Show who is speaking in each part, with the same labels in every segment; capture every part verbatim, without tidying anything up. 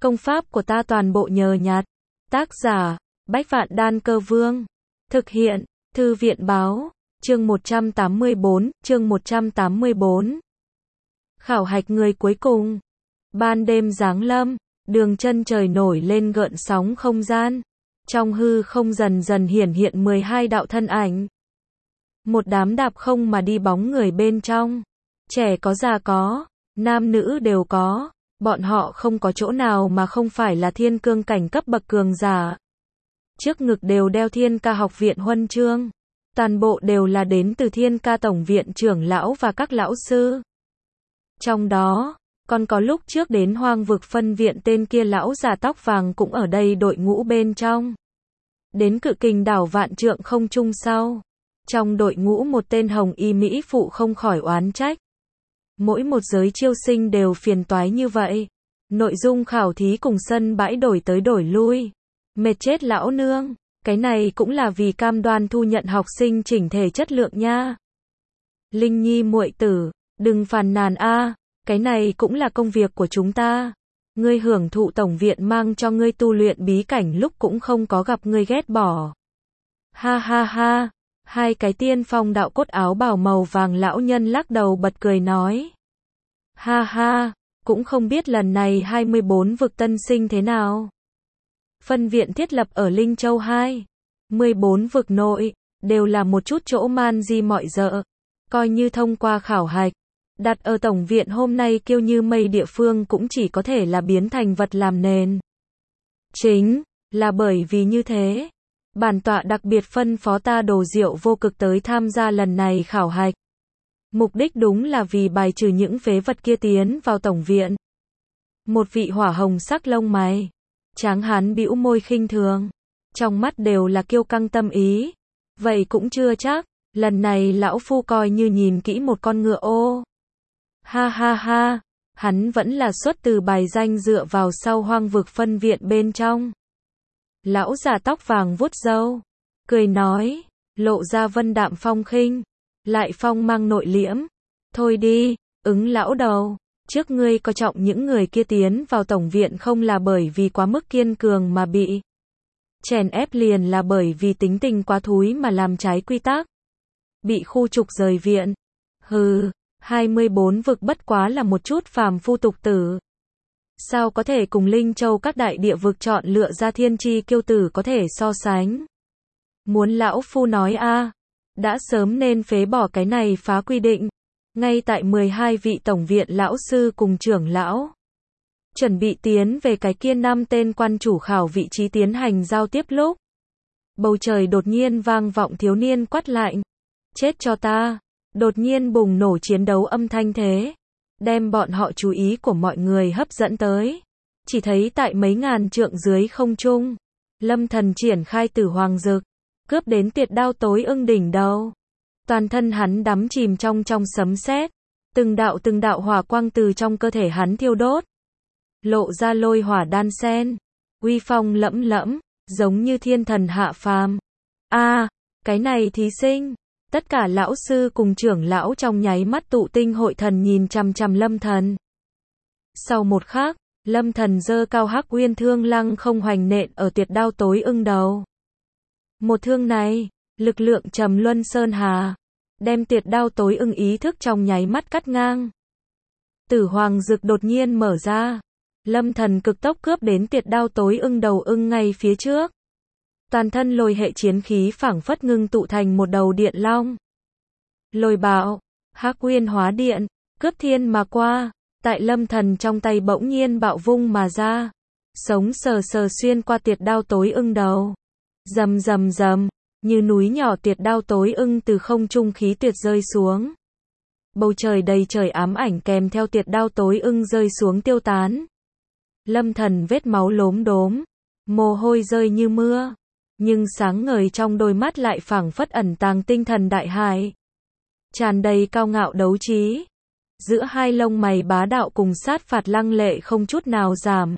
Speaker 1: Công pháp của ta toàn bộ nhờ nhặt. Tác giả, Bách Vạn Đan Cơ Vương. Thực hiện, Thư viện Báo. Chương một trăm tám mươi bốn, chương một trăm tám mươi bốn. Khảo hạch người cuối cùng. Ban đêm giáng lâm, đường chân trời nổi lên gợn sóng không gian. Trong hư không dần dần hiển hiện mười hai đạo thân ảnh. Một đám đạp không mà đi bóng người bên trong. Trẻ có già có, nam nữ đều có. Bọn họ không có chỗ nào mà không phải là thiên cương cảnh cấp bậc cường giả. Trước ngực đều đeo Thiên Ca học viện huân chương. Toàn bộ đều là đến từ Thiên Ca tổng viện trưởng lão và các lão sư. Trong đó, còn có lúc trước đến Hoang vực phân viện tên kia lão già tóc vàng cũng ở đây đội ngũ bên trong. Đến Cự Kình đảo vạn trượng không trung sau. Trong đội ngũ một tên hồng y mỹ phụ không khỏi oán trách. Mỗi một giới chiêu sinh đều phiền toái như vậy. Nội dung khảo thí cùng sân bãi đổi tới đổi lui. Mệt chết lão nương. Cái này cũng là vì cam đoan thu nhận học sinh chỉnh thể chất lượng nha. Linh Nhi muội tử, đừng phàn nàn a, cái này cũng là công việc của chúng ta. Ngươi hưởng thụ tổng viện mang cho ngươi tu luyện bí cảnh lúc cũng không có gặp ngươi ghét bỏ. Ha ha ha, hai cái tiên phong đạo cốt áo bào màu vàng lão nhân lắc đầu bật cười nói. Ha ha, cũng không biết lần này hai mươi bốn vực tân sinh thế nào. Phân viện thiết lập ở Linh Châu hai, mười bốn vực nội, đều là một chút chỗ man di mọi dợ. Coi như thông qua khảo hạch, đặt ở tổng viện hôm nay kêu như mây địa phương cũng chỉ có thể là biến thành vật làm nền. Chính là bởi vì như thế, bản tọa đặc biệt phân phó ta Đồ Diệu Vô Cực tới tham gia lần này khảo hạch. Mục đích đúng là vì bài trừ những phế vật kia tiến vào tổng viện. Một vị hỏa hồng sắc lông mày, tráng hán bĩu môi khinh thường, trong mắt đều là kiêu căng tâm ý. Vậy cũng chưa chắc, lần này lão phu coi như nhìn kỹ một con ngựa ô. Ha ha ha, hắn vẫn là xuất từ bài danh dựa vào sau Hoang vực phân viện bên trong. Lão già tóc vàng vuốt râu, cười nói, lộ ra vân đạm phong khinh, lại phong mang nội liễm. Thôi đi, ứng lão đầu, trước ngươi coi trọng những người kia tiến vào tổng viện không là bởi vì quá mức kiên cường mà bị chèn ép, liền là bởi vì tính tình quá thúi mà làm trái quy tắc. Bị khu trục rời viện. Hừ, hai mươi bốn vực bất quá là một chút phàm phu tục tử. Sao có thể cùng Linh Châu các đại địa vực chọn lựa ra thiên chi kiêu tử có thể so sánh. Muốn lão phu nói a, đã sớm nên phế bỏ cái này phá quy định. Ngay tại mười hai vị tổng viện lão sư cùng trưởng lão chuẩn bị tiến về cái kia năm tên quan chủ khảo vị trí tiến hành giao tiếp lúc, bầu trời đột nhiên vang vọng thiếu niên quát lạnh. Chết cho ta. Đột nhiên bùng nổ chiến đấu âm thanh thế, đem bọn họ chú ý của mọi người hấp dẫn tới. Chỉ thấy tại mấy ngàn trượng dưới không trung, Lâm Thần triển khai Tử Hoàng Dực, cướp đến Tiệt Đao Tối Ưng đỉnh đầu. Toàn thân hắn đắm chìm trong trong sấm sét, từng đạo từng đạo hỏa quang từ trong cơ thể hắn thiêu đốt, lộ ra lôi hỏa đan sen, uy phong lẫm lẫm, giống như thiên thần hạ phàm. A, à, cái này thí sinh. Tất cả lão sư cùng trưởng lão trong nháy mắt tụ tinh hội thần nhìn chằm chằm Lâm Thần. Sau một khắc, Lâm Thần giơ cao Hắc Uyên thương lăng không hoành nện ở Tiệt Đao Tối Ưng đầu. Một thương này, lực lượng trầm luân sơn hà, đem Tiệt Đao Tối Ưng ý thức trong nháy mắt cắt ngang. Tử Hoàng Dực đột nhiên mở ra, Lâm Thần cực tốc cướp đến Tiệt Đao Tối Ưng đầu ưng ngay phía trước. Toàn thân lôi hệ chiến khí phảng phất ngưng tụ thành một đầu điện long. Lôi bạo, Hắc Uyên hóa điện, cướp thiên mà qua, tại Lâm Thần trong tay bỗng nhiên bạo vung mà ra, sống sờ sờ xuyên qua Tiệt Đao Tối Ưng đầu. Rầm rầm rầm, như núi nhỏ Tiệt Đao Tối Ưng từ không trung khí tuyệt rơi xuống. Bầu trời đầy trời ám ảnh kèm theo Tiệt Đao Tối Ưng rơi xuống tiêu tán. Lâm Thần vết máu lốm đốm, mồ hôi rơi như mưa. Nhưng sáng ngời trong đôi mắt lại phảng phất ẩn tàng tinh thần đại hải, tràn đầy cao ngạo đấu trí. Giữa hai lông mày bá đạo cùng sát phạt lăng lệ không chút nào giảm.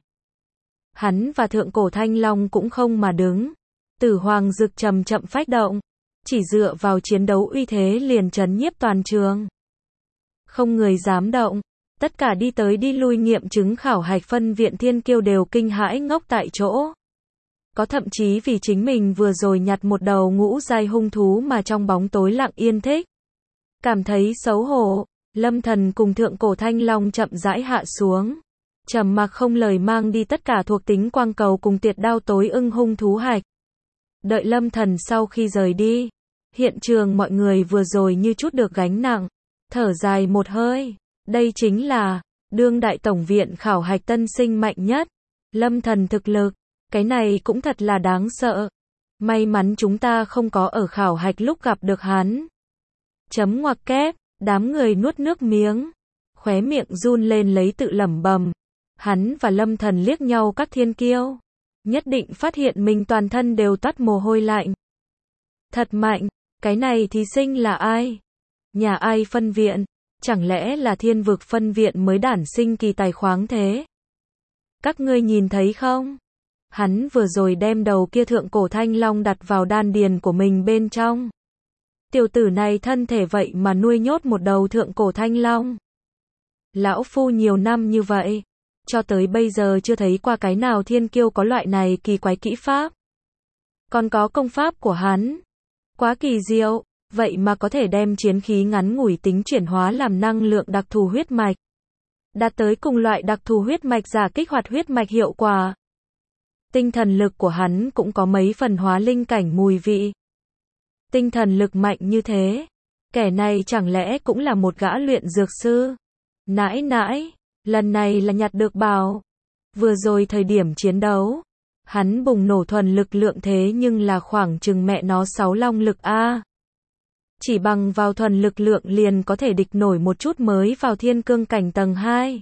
Speaker 1: Hắn và thượng cổ thanh long cũng không mà đứng. Tử Hoàng Dực chậm chậm phách động, chỉ dựa vào chiến đấu uy thế liền trấn nhiếp toàn trường. Không người dám động, Tất cả đi tới đi lui nghiệm chứng khảo hạch phân viện thiên kiêu đều kinh hãi ngốc tại chỗ. Có thậm chí vì chính mình vừa rồi nhặt một đầu ngũ giai hung thú mà trong bóng tối lặng yên thích. Cảm thấy xấu hổ, Lâm Thần cùng thượng cổ thanh long chậm rãi hạ xuống. Trầm mặc không lời mang đi tất cả thuộc tính quang cầu cùng tiệt đao tối ưng hung thú hạch. Đợi Lâm Thần sau khi rời đi, hiện trường mọi người vừa rồi như chút được gánh nặng, thở dài một hơi. Đây chính là đương đại tổng viện khảo hạch tân sinh mạnh nhất. Lâm Thần thực lực, cái này cũng thật là đáng sợ. May mắn chúng ta không có ở khảo hạch lúc gặp được hắn. Chấm ngoặc kép, đám người nuốt nước miếng, khóe miệng run lên lấy tự lẩm bẩm. Hắn và Lâm Thần liếc nhau các thiên kiêu, nhất định phát hiện mình toàn thân đều toát mồ hôi lạnh. Thật mạnh, cái này thí sinh là ai? Nhà ai phân viện? Chẳng lẽ là thiên vực phân viện mới đản sinh kỳ tài khoáng thế? Các ngươi nhìn thấy không? Hắn vừa rồi đem đầu kia thượng cổ thanh long đặt vào đan điền của mình bên trong. Tiểu tử này thân thể vậy mà nuôi nhốt một đầu thượng cổ thanh long. Lão phu nhiều năm như vậy, cho tới bây giờ chưa thấy qua cái nào thiên kiêu có loại này kỳ quái kỹ pháp. Còn có công pháp của hắn. Quá kỳ diệu, vậy mà có thể đem chiến khí ngắn ngủi tính chuyển hóa làm năng lượng đặc thù huyết mạch. Đạt tới cùng loại đặc thù huyết mạch giả kích hoạt huyết mạch hiệu quả. Tinh thần lực của hắn cũng có mấy phần hóa linh cảnh mùi vị. Tinh thần lực mạnh như thế, kẻ này chẳng lẽ cũng là một gã luyện dược sư? Nãi nãi, lần này là nhặt được bảo. Vừa rồi thời điểm chiến đấu, hắn bùng nổ thuần lực lượng thế nhưng là khoảng chừng mẹ nó sáu long lực a. Chỉ bằng vào thuần lực lượng liền có thể địch nổi một chút mới vào thiên cương cảnh tầng hai.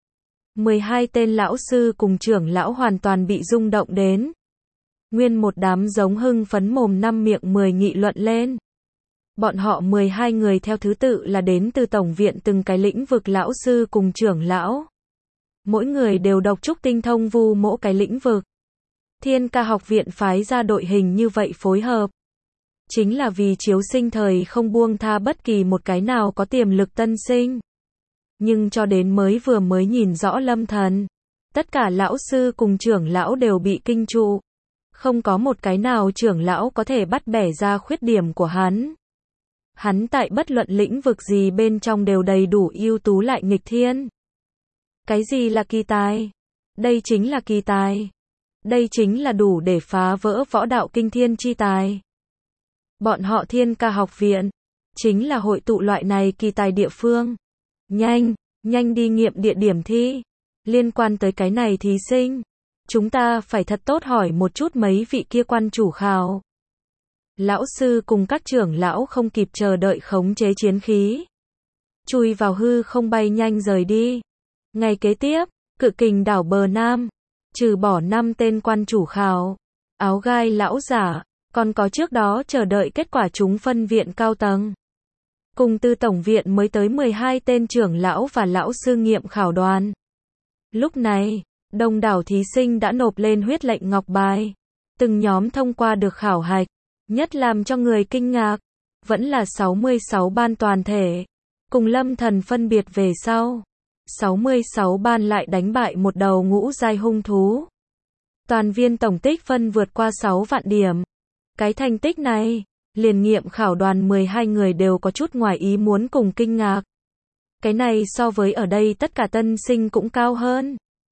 Speaker 1: mười hai tên lão sư cùng trưởng lão hoàn toàn bị rung động đến. Nguyên một đám giống hưng phấn mồm năm miệng mười nghị luận lên. Bọn họ mười hai người theo thứ tự là đến từ tổng viện từng cái lĩnh vực lão sư cùng trưởng lão. Mỗi người đều độc trúc tinh thông vu mỗi cái lĩnh vực. Thiên Ca học viện phái ra đội hình như vậy phối hợp. Chính là vì chiếu sinh thời không buông tha bất kỳ một cái nào có tiềm lực tân sinh. Nhưng cho đến mới vừa mới nhìn rõ Lâm Thần, tất cả lão sư cùng trưởng lão đều bị kinh trụ. Không có một cái nào trưởng lão có thể bắt bẻ ra khuyết điểm của hắn. Hắn tại bất luận lĩnh vực gì bên trong đều đầy đủ ưu tú lại nghịch thiên. Cái gì là kỳ tài? Đây chính là kỳ tài. Đây chính là đủ để phá vỡ võ đạo kinh thiên chi tài. Bọn họ Thiên Ca học viện, chính là hội tụ loại này kỳ tài địa phương. Nhanh, nhanh đi nghiệm địa điểm thi. Liên quan tới cái này thí sinh, chúng ta phải thật tốt hỏi một chút mấy vị kia quan chủ khảo. Lão sư cùng các trưởng lão không kịp chờ đợi khống chế chiến khí. Chui vào hư không bay nhanh rời đi. Ngày kế tiếp, Cự Kình đảo bờ Nam, trừ bỏ năm tên quan chủ khảo, áo gai lão giả, còn có trước đó chờ đợi kết quả chúng phân viện cao tầng. Cùng từ tổng viện mới tới mười hai tên trưởng lão và lão sư nghiệm khảo đoàn. Lúc này, đông đảo thí sinh đã nộp lên huyết lệnh ngọc bài. Từng nhóm thông qua được khảo hạch. Nhất làm cho người kinh ngạc, vẫn là sáu mươi sáu ban toàn thể. Cùng Lâm Thần phân biệt về sau. sáu mươi sáu ban lại đánh bại một đầu ngũ giai hung thú. Toàn viên tổng tích phân vượt qua sáu vạn điểm. Cái thành tích này, liền nghiệm khảo đoàn mười hai người đều có chút ngoài ý muốn cùng kinh ngạc. Cái này so với ở đây tất cả tân sinh cũng cao hơn.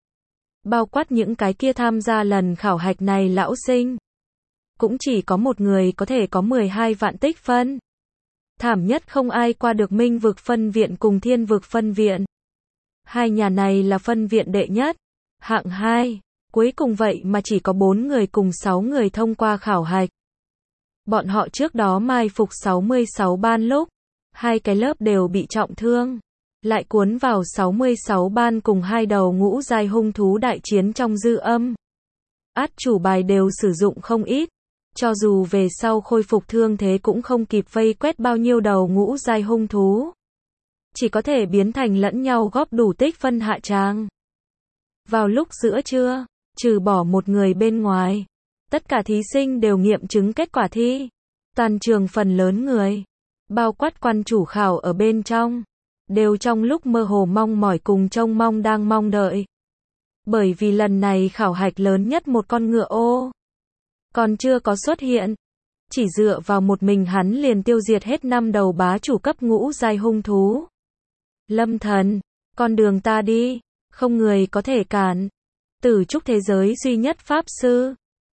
Speaker 1: Bao quát những cái kia tham gia lần khảo hạch này lão sinh. Cũng chỉ có một người có thể có mười hai vạn tích phân. Thảm nhất không ai qua được Minh vực phân viện cùng Thiên vực phân viện. Hai nhà này là phân viện đệ nhất, hạng hai, cuối cùng vậy mà chỉ có bốn người cùng sáu người thông qua khảo hạch. Bọn họ trước đó mai phục sáu mươi sáu ban lúc, hai cái lớp đều bị trọng thương, lại cuốn vào sáu mươi sáu ban cùng hai đầu ngũ giai hung thú đại chiến trong dư âm. Át chủ bài đều sử dụng không ít, cho dù về sau khôi phục thương thế cũng không kịp vây quét bao nhiêu đầu ngũ giai hung thú. Chỉ có thể biến thành lẫn nhau góp đủ tích phân hạ tràng. Vào lúc giữa trưa, trừ bỏ một người bên ngoài, tất cả thí sinh đều nghiệm chứng kết quả thi. Toàn trường phần lớn người, bao quát quan chủ khảo ở bên trong, đều trong lúc mơ hồ mong mỏi cùng trông mong đang mong đợi. Bởi vì lần này khảo hạch lớn nhất một con ngựa ô còn chưa có xuất hiện. Chỉ dựa vào một mình hắn liền tiêu diệt hết năm đầu bá chủ cấp ngũ giai hung thú. Lâm Thần, con đường ta đi, không người có thể cản. Tử trúc thế giới duy nhất pháp sư.